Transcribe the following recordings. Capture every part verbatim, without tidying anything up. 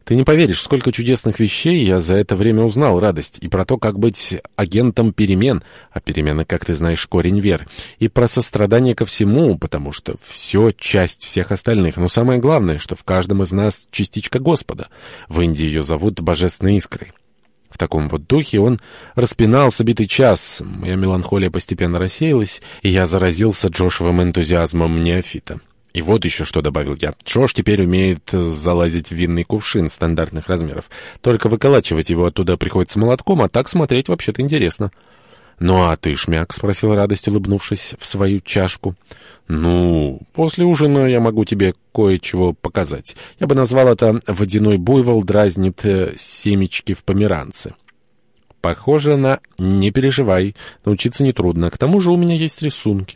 Ты не поверишь, сколько чудесных вещей я за это время узнал, радость, и про то, как быть агентом перемен, а перемены, как ты знаешь, корень веры, и про сострадание ко всему, потому что все часть всех остальных, но самое главное, что в каждом из нас частичка Господа. В Индии ее зовут Божественной искрой. В таком вот духе он распинался битый час. Моя меланхолия постепенно рассеялась, и я заразился Джошевым энтузиазмом неофита. И вот еще что добавил я. Джош теперь умеет залазить в винный кувшин стандартных размеров. Только выколачивать его оттуда приходится молотком, а так смотреть вообще-то интересно. «Ну а ты, Шмяк?» — спросил радость, улыбнувшись в свою чашку. «Ну, после ужина я могу тебе кое-чего показать. Я бы назвал это «Водяной буйвол дразнит семечки в померанце». Похоже на «не переживай, научиться нетрудно. К тому же у меня есть рисунки».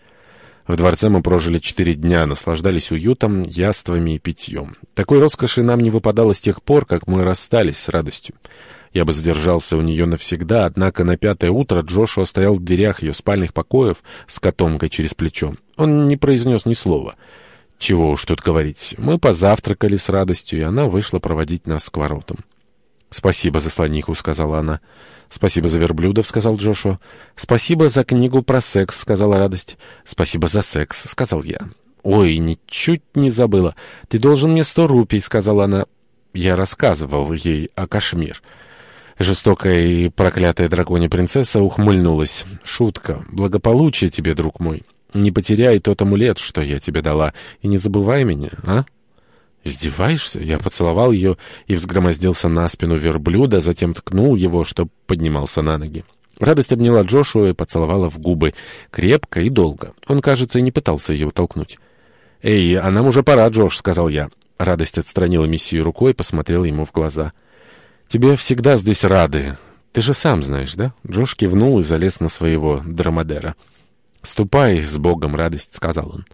В дворце мы прожили четыре дня, наслаждались уютом, яствами и питьем. Такой роскоши нам не выпадало с тех пор, как мы расстались с радостью. Я бы задержался у нее навсегда, однако на пятое утро Джошуа стоял в дверях ее спальных покоев с котомкой через плечо. Он не произнес ни слова. Чего уж тут говорить. Мы позавтракали с радостью, и она вышла проводить нас к воротам. «Спасибо за слониху», — сказала она. «Спасибо за верблюдов», — сказал Джошуа. «Спасибо за книгу про секс», — сказала радость. «Спасибо за секс», — сказал я. «Ой, ничуть не забыла. Ты должен мне сто рупий», — сказала она. Я рассказывал ей о Кашмир. Жестокая и проклятая драконья принцесса ухмыльнулась. «Шутка. Благополучие тебе, друг мой. Не потеряй тот амулет, что я тебе дала, и не забывай меня, а?» «Издеваешься?» Я поцеловал ее и взгромоздился на спину верблюда, затем ткнул его, чтоб поднимался на ноги. Радость обняла Джошуа и поцеловала в губы, крепко и долго. Он, кажется, и не пытался ее толкнуть. «Эй, а нам уже пора, Джош», — сказал я. Радость отстранила мессию рукой и посмотрела ему в глаза. «Тебе всегда здесь рады. Ты же сам знаешь, да?» Джош кивнул и залез на своего дромадера. «Ступай с Богом, радость», — сказал он.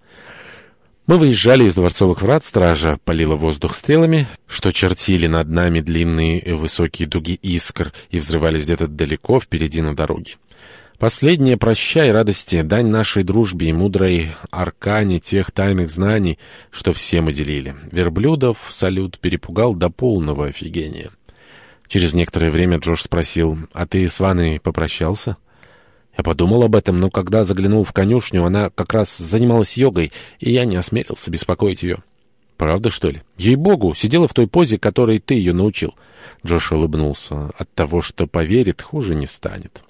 Мы выезжали из дворцовых врат, стража полила воздух стрелами, что чертили над нами длинные высокие дуги искр и взрывались где-то далеко впереди на дороге. Последнее «прощай, радости», дань нашей дружбе и мудрой аркане тех тайных знаний, что все мы делили. Верблюдов салют перепугал до полного офигения. Через некоторое время Джош спросил: «А ты с Ванной попрощался?» Я подумал об этом, но когда заглянул в конюшню, она как раз занималась йогой, и я не осмелился беспокоить ее. «Правда, что ли?» «Ей-богу, сидела в той позе, которой ты ее научил». Джош улыбнулся. «От того, что поверит, хуже не станет».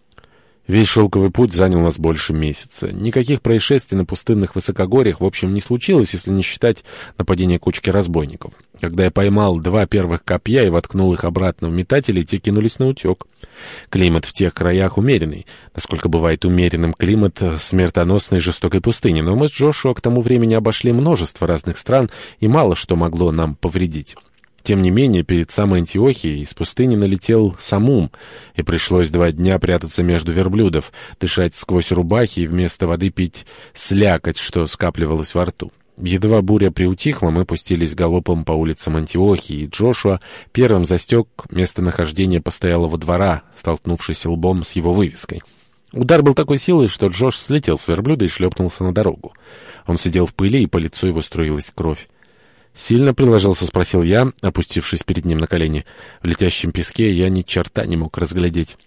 Весь шелковый путь занял нас больше месяца. Никаких происшествий на пустынных высокогорьях, в общем, не случилось, если не считать нападения кучки разбойников. Когда я поймал два первых копья и воткнул их обратно в метатели, те кинулись на утек. Климат в тех краях умеренный, насколько бывает умеренным климат смертоносной жестокой пустыни. Но мы с Джошуа к тому времени обошли множество разных стран, и мало что могло нам повредить. Тем не менее, перед самой Антиохией из пустыни налетел самум, и пришлось два дня прятаться между верблюдов, дышать сквозь рубахи и вместо воды пить слякоть, что скапливалось во рту. Едва буря приутихла, мы пустились галопом по улицам Антиохии, и Джошуа первым застег местонахождение постоялого двора, столкнувшись лбом с его вывеской. Удар был такой силой, что Джош слетел с верблюда и шлепнулся на дорогу. Он сидел в пыли, и по лицу его струилась кровь. «Сильно приложился?» — спросил я, опустившись перед ним на колени. В летящем песке я ни черта не мог разглядеть.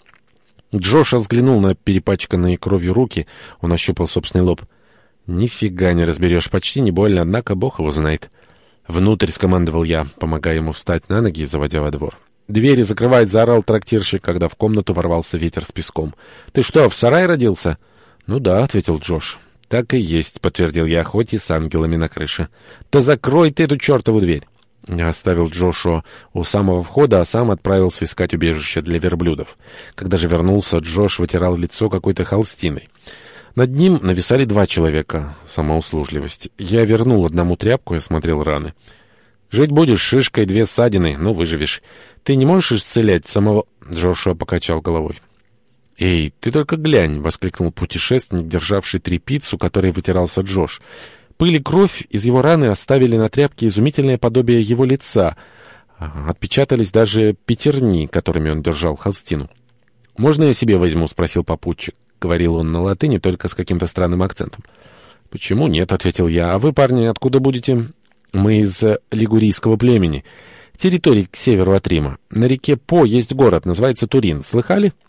Джош взглянул на перепачканные кровью руки. Он ощупал собственный лоб. «Нифига не разберешь, почти не больно, однако бог его знает». «Внутрь!» — скомандовал я, помогая ему встать на ноги и заводя во двор. «Двери закрывать!» — заорал трактирщик, когда в комнату ворвался ветер с песком. «Ты что, в сарае родился?» «Ну да», — ответил Джош. «Так и есть», — подтвердил я, хоть и с ангелами на крыше. «Да закрой ты эту чертову дверь!» Я оставил Джошуа у самого входа, а сам отправился искать убежище для верблюдов. Когда же вернулся, Джош вытирал лицо какой-то холстиной. Над ним нависали два человека. Самоуслужливость. Я вернул одному тряпку и осмотрел раны. «Жить будешь, шишкой, две ссадины, ну выживешь. Ты не можешь исцелять самого...» Джошуа покачал головой. «Эй, ты только глянь!» — воскликнул путешественник, державший тряпицу, которой вытирался Джош. Пыль и кровь из его раны оставили на тряпке изумительное подобие его лица. Отпечатались даже пятерни, которыми он держал холстину. «Можно я себе возьму?» — спросил попутчик. Говорил он на латыни, только с каким-то странным акцентом. «Почему нет?» — ответил я. «А вы, парни, откуда будете?» «Мы из лигурийского племени. территории к северу от Рима. На реке По есть город, называется Турин. Слыхали?